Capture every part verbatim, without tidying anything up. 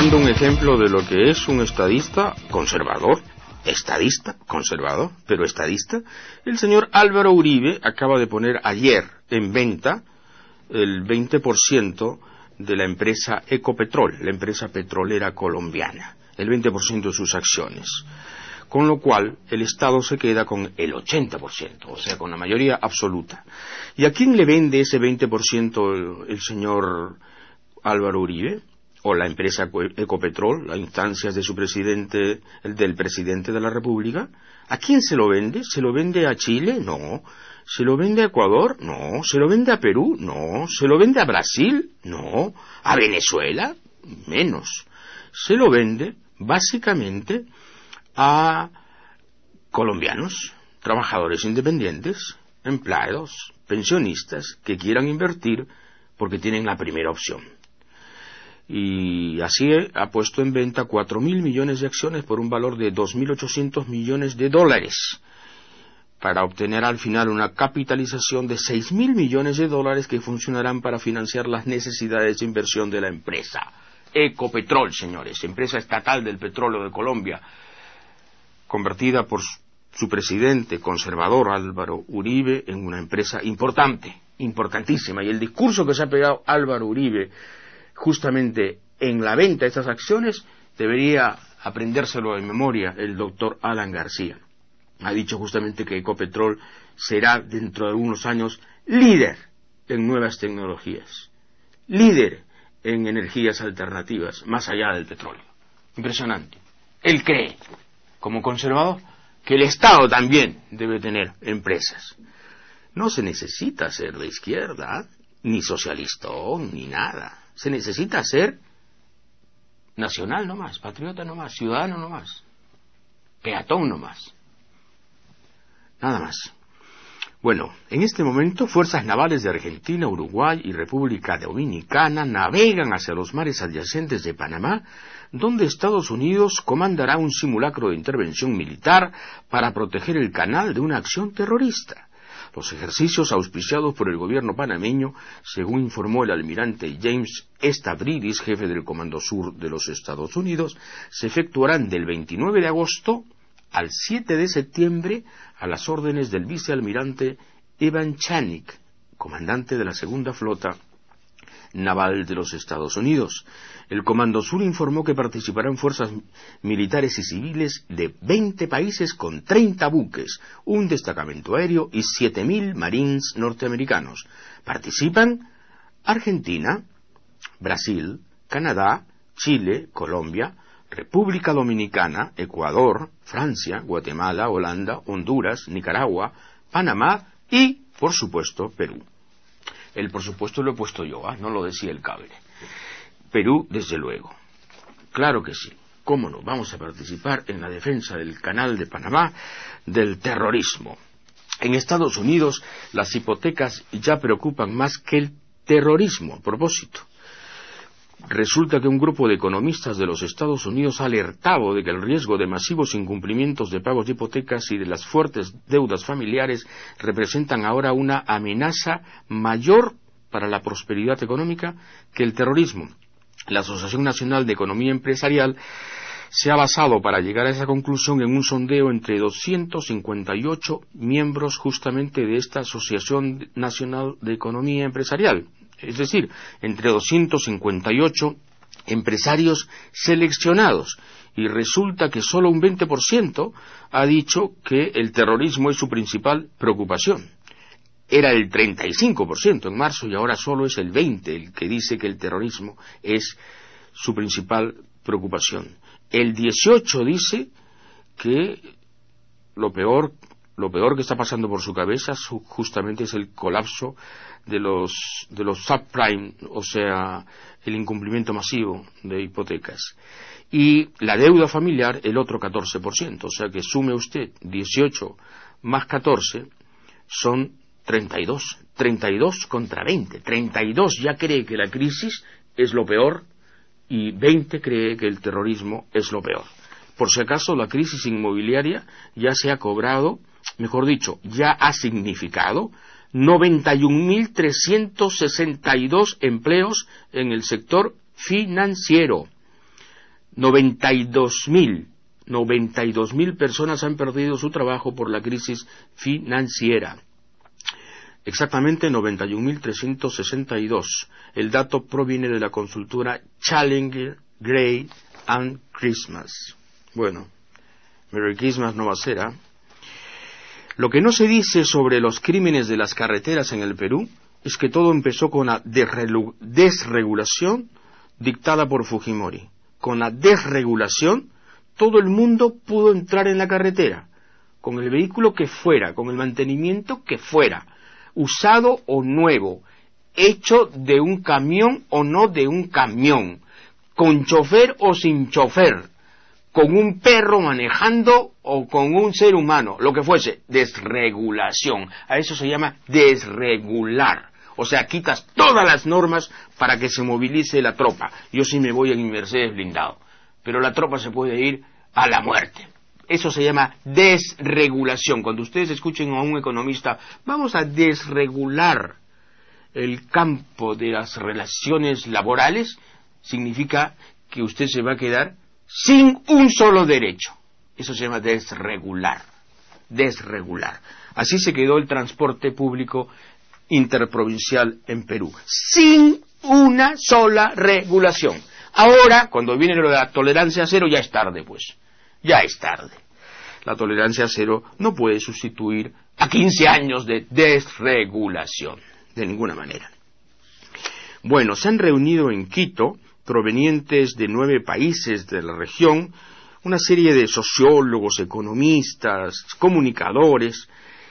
dando un ejemplo de lo que es un estadista conservador, estadista conservador, pero estadista. El señor Álvaro Uribe acaba de poner ayer en venta el veinte por ciento de la empresa Ecopetrol, la empresa petrolera colombiana, el veinte por ciento de sus acciones, con lo cual el Estado se queda con el ochenta por ciento, o sea, con la mayoría absoluta. ¿Y a quién le vende ese veinte por ciento el, el señor Álvaro Uribe? O la empresa Ecopetrol, las instancias de su presidente, el del presidente de la República. ¿A quién se lo vende? ¿Se lo vende a Chile? No. ¿Se lo vende a Ecuador? No. ¿Se lo vende a Perú? No. ¿Se lo vende a Brasil? No. ¿A Venezuela? Menos. Se lo vende, básicamente, a colombianos, trabajadores independientes, empleados, pensionistas, que quieran invertir porque tienen la primera opción. Y así ha puesto en venta cuatro mil millones de acciones por un valor de dos mil ochocientos millones de dólares, para obtener al final una capitalización de seis mil millones de dólares que funcionarán para financiar las necesidades de inversión de la empresa Ecopetrol, señores, empresa estatal del petróleo de Colombia, convertida por su presidente conservador Álvaro Uribe en una empresa importante, importantísima. Y el discurso que se ha pegado Álvaro Uribe justamente en la venta de estas acciones debería aprendérselo de memoria el doctor Alan García. Ha dicho justamente que Ecopetrol será dentro de algunos años líder en nuevas tecnologías, líder en energías alternativas más allá del petróleo. Impresionante. Él cree, como conservador, que el Estado también debe tener empresas. No se necesita ser de izquierda, ni socialistón, ni nada. Se necesita ser nacional nomás, patriota nomás, ciudadano nomás, peatón nomás. Nada más. Bueno, en este momento, fuerzas navales de Argentina, Uruguay y República Dominicana navegan hacia los mares adyacentes de Panamá, donde Estados Unidos comandará un simulacro de intervención militar para proteger el canal de una acción terrorista. Los ejercicios auspiciados por el gobierno panameño, según informó el almirante James Stavridis, jefe del Comando Sur de los Estados Unidos, se efectuarán del veintinueve de agosto al siete de septiembre a las órdenes del vicealmirante Evan Chanick, comandante de la Segunda Flota Naval de los Estados Unidos. El Comando Sur informó que participarán fuerzas militares y civiles de veinte países con treinta buques, un destacamento aéreo y siete mil marines norteamericanos. Participan Argentina, Brasil, Canadá, Chile, Colombia, República Dominicana, Ecuador, Francia, Guatemala, Holanda, Honduras, Nicaragua, Panamá y, por supuesto, Perú. El por supuesto lo he puesto yo, ¿eh? No lo decía el cable. Perú, desde luego. Claro que sí. ¿Cómo no? Vamos a participar en la defensa del Canal de Panamá del terrorismo. En Estados Unidos, las hipotecas ya preocupan más que el terrorismo. A propósito, resulta que un grupo de economistas de los Estados Unidos ha alertado de que el riesgo de masivos incumplimientos de pagos de hipotecas y de las fuertes deudas familiares representan ahora una amenaza mayor para la prosperidad económica que el terrorismo. La Asociación Nacional de Economía Empresarial se ha basado para llegar a esa conclusión en un sondeo entre doscientos cincuenta y ocho miembros justamente de esta Asociación Nacional de Economía Empresarial. Es decir, entre doscientos cincuenta y ocho empresarios seleccionados, y resulta que solo un veinte por ciento ha dicho que el terrorismo es su principal preocupación. Era el treinta y cinco por ciento en marzo y ahora solo es el veinte por ciento el que dice que el terrorismo es su principal preocupación. El dieciocho por ciento dice que lo peor, lo peor que está pasando por su cabeza justamente es el colapso de los de los subprime, o sea, el incumplimiento masivo de hipotecas. Y la deuda familiar, el otro catorce por ciento, o sea que sume usted dieciocho más catorce, son treinta y dos. treinta y dos contra veinte. treinta y dos ya cree que la crisis es lo peor y veinte cree que el terrorismo es lo peor. Por si acaso, la crisis inmobiliaria ya se ha cobrado, mejor dicho, ya ha significado noventa y un mil trescientos sesenta y dos empleos en el sector financiero. noventa y dos mil, noventa y dos mil personas han perdido su trabajo por la crisis financiera. Exactamente noventa y un mil trescientos sesenta y dos. El dato proviene de la consultora Challenger, Gray and Christmas. Bueno, Merry Christmas no va a ser, ¿ah? ¿eh? Lo que no se dice sobre los crímenes de las carreteras en el Perú es que todo empezó con la desregulación dictada por Fujimori. Con la desregulación, todo el mundo pudo entrar en la carretera, con el vehículo que fuera, con el mantenimiento que fuera, usado o nuevo, hecho de un camión o no de un camión, con chofer o sin chofer, con un perro manejando o con un ser humano, lo que fuese, desregulación. A eso se llama desregular. O sea, quitas todas las normas para que se movilice la tropa. Yo sí me voy en mi Mercedes blindado, pero la tropa se puede ir a la muerte. Eso se llama desregulación. Cuando ustedes escuchen a un economista, vamos a desregular el campo de las relaciones laborales, significa que usted se va a quedar sin un solo derecho. Eso se llama desregular. Desregular. Así se quedó el transporte público interprovincial en Perú, sin una sola regulación. Ahora, cuando viene lo de la tolerancia cero, ya es tarde, pues. Ya es tarde. La tolerancia cero no puede sustituir a quince años de desregulación, de ninguna manera. Bueno, se han reunido en Quito, provenientes de nueve países de la región, una serie de sociólogos, economistas, comunicadores,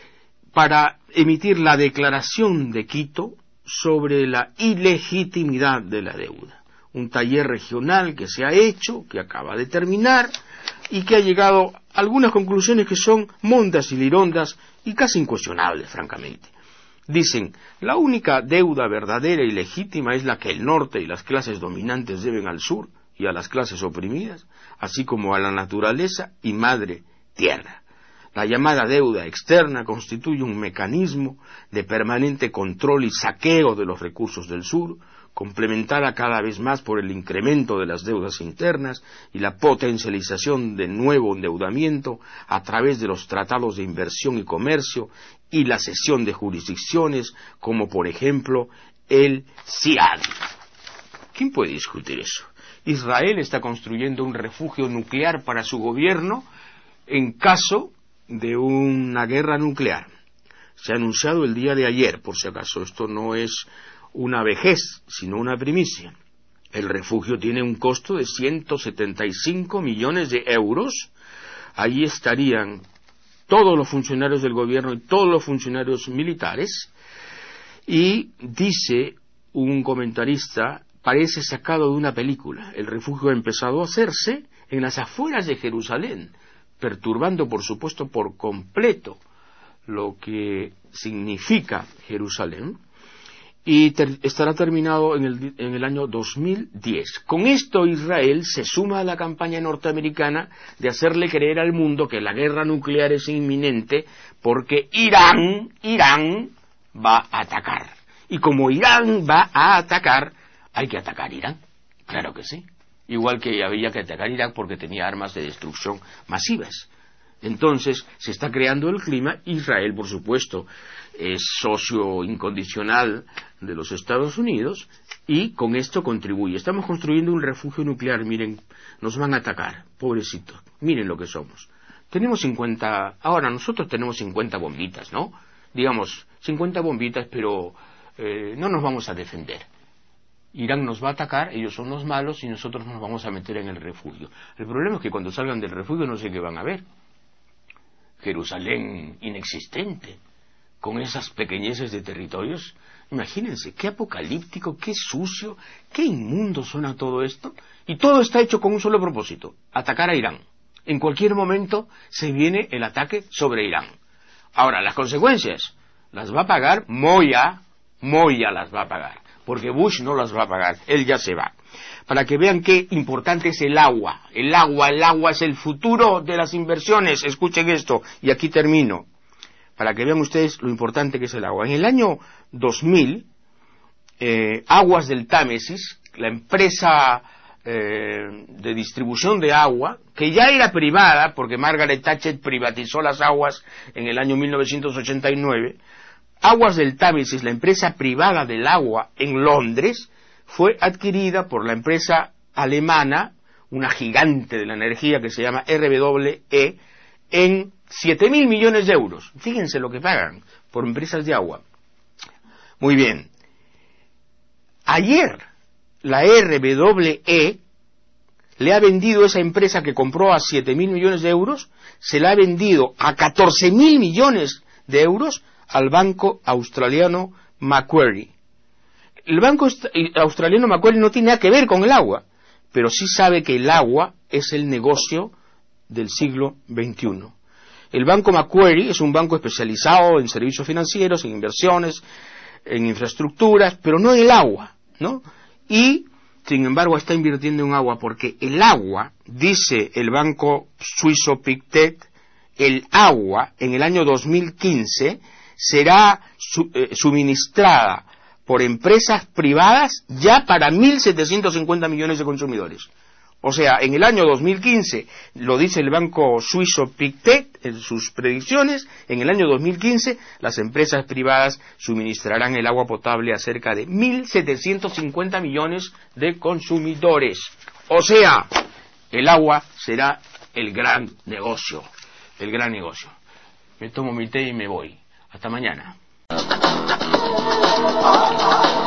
para emitir la declaración de Quito sobre la ilegitimidad de la deuda. Un taller regional que se ha hecho, que acaba de terminar, y que ha llegado a algunas conclusiones que son mondas y lirondas y casi incuestionables, francamente. Dicen, la única deuda verdadera y legítima es la que el norte y las clases dominantes deben al sur y a las clases oprimidas, así como a la naturaleza y madre tierra. La llamada deuda externa constituye un mecanismo de permanente control y saqueo de los recursos del sur, complementada cada vez más por el incremento de las deudas internas y la potencialización de nuevo endeudamiento a través de los tratados de inversión y comercio y la cesión de jurisdicciones, como por ejemplo el C I A D. ¿Quién puede discutir eso? Israel está construyendo un refugio nuclear para su gobierno en caso de una guerra nuclear. Se ha anunciado el día de ayer, por si acaso. Esto no es una vejez, sino una primicia. El refugio tiene un costo de ciento setenta y cinco millones de euros. Allí estarían todos los funcionarios del gobierno y todos los funcionarios militares. Y dice un comentarista, parece sacado de una película. El refugio ha empezado a hacerse en las afueras de Jerusalén, perturbando, por supuesto, por completo lo que significa Jerusalén, y ter- estará terminado en el, en el año dos mil diez. Con esto Israel se suma a la campaña norteamericana de hacerle creer al mundo que la guerra nuclear es inminente porque Irán, Irán va a atacar. Y como Irán va a atacar, hay que atacar Irán. Claro que sí. Igual que había que atacar Irak porque tenía armas de destrucción masivas. Entonces, se está creando el clima. Israel, por supuesto, es socio incondicional de los Estados Unidos y con esto contribuye. Estamos construyendo un refugio nuclear. Miren, nos van a atacar, pobrecitos. Miren lo que somos. Tenemos cincuenta, ahora nosotros tenemos cincuenta bombitas, ¿no? Digamos, cincuenta bombitas, pero eh, no nos vamos a defender. Irán nos va a atacar, ellos son los malos y nosotros nos vamos a meter en el refugio. El problema es que cuando salgan del refugio no sé qué van a ver. Jerusalén inexistente, con esas pequeñeces de territorios. Imagínense, qué apocalíptico, qué sucio, qué inmundo suena todo esto. Y todo está hecho con un solo propósito, atacar a Irán. En cualquier momento se viene el ataque sobre Irán. Ahora, las consecuencias las va a pagar Moya, Moya las va a pagar. Porque Bush no las va a pagar, él ya se va. Para que vean qué importante es el agua. El agua, el agua es el futuro de las inversiones. Escuchen esto, y aquí termino. Para que vean ustedes lo importante que es el agua. En el año dos mil, eh, Aguas del Támesis, la empresa eh, de distribución de agua, que ya era privada, porque Margaret Thatcher privatizó las aguas en el año mil novecientos ochenta y nueve, Aguas del Támesis, la empresa privada del agua en Londres, fue adquirida por la empresa alemana, una gigante de la energía que se llama R W E, en siete mil millones de euros. Fíjense lo que pagan por empresas de agua. Muy bien. Ayer la R W E le ha vendido esa empresa que compró a siete mil millones de euros, se la ha vendido a catorce mil millones de euros al banco australiano Macquarie. El banco australiano Macquarie no tiene nada que ver con el agua, pero sí sabe que el agua es el negocio del siglo veintiuno. El banco Macquarie es un banco especializado en servicios financieros, en inversiones, en infraestructuras, pero no en el agua, ¿no? Y, sin embargo, está invirtiendo en agua porque el agua, dice el banco suizo Pictet, el agua en el año dos mil quince será su, eh, suministrada por empresas privadas ya para mil setecientos cincuenta millones de consumidores. O sea, en el año dos mil quince, lo dice el banco suizo Pictet en sus predicciones, en el año dos mil quince las empresas privadas suministrarán el agua potable a cerca de mil setecientos cincuenta millones de consumidores. O sea, el agua será el gran negocio, el gran negocio. Me tomo mi té y me voy. Hasta mañana.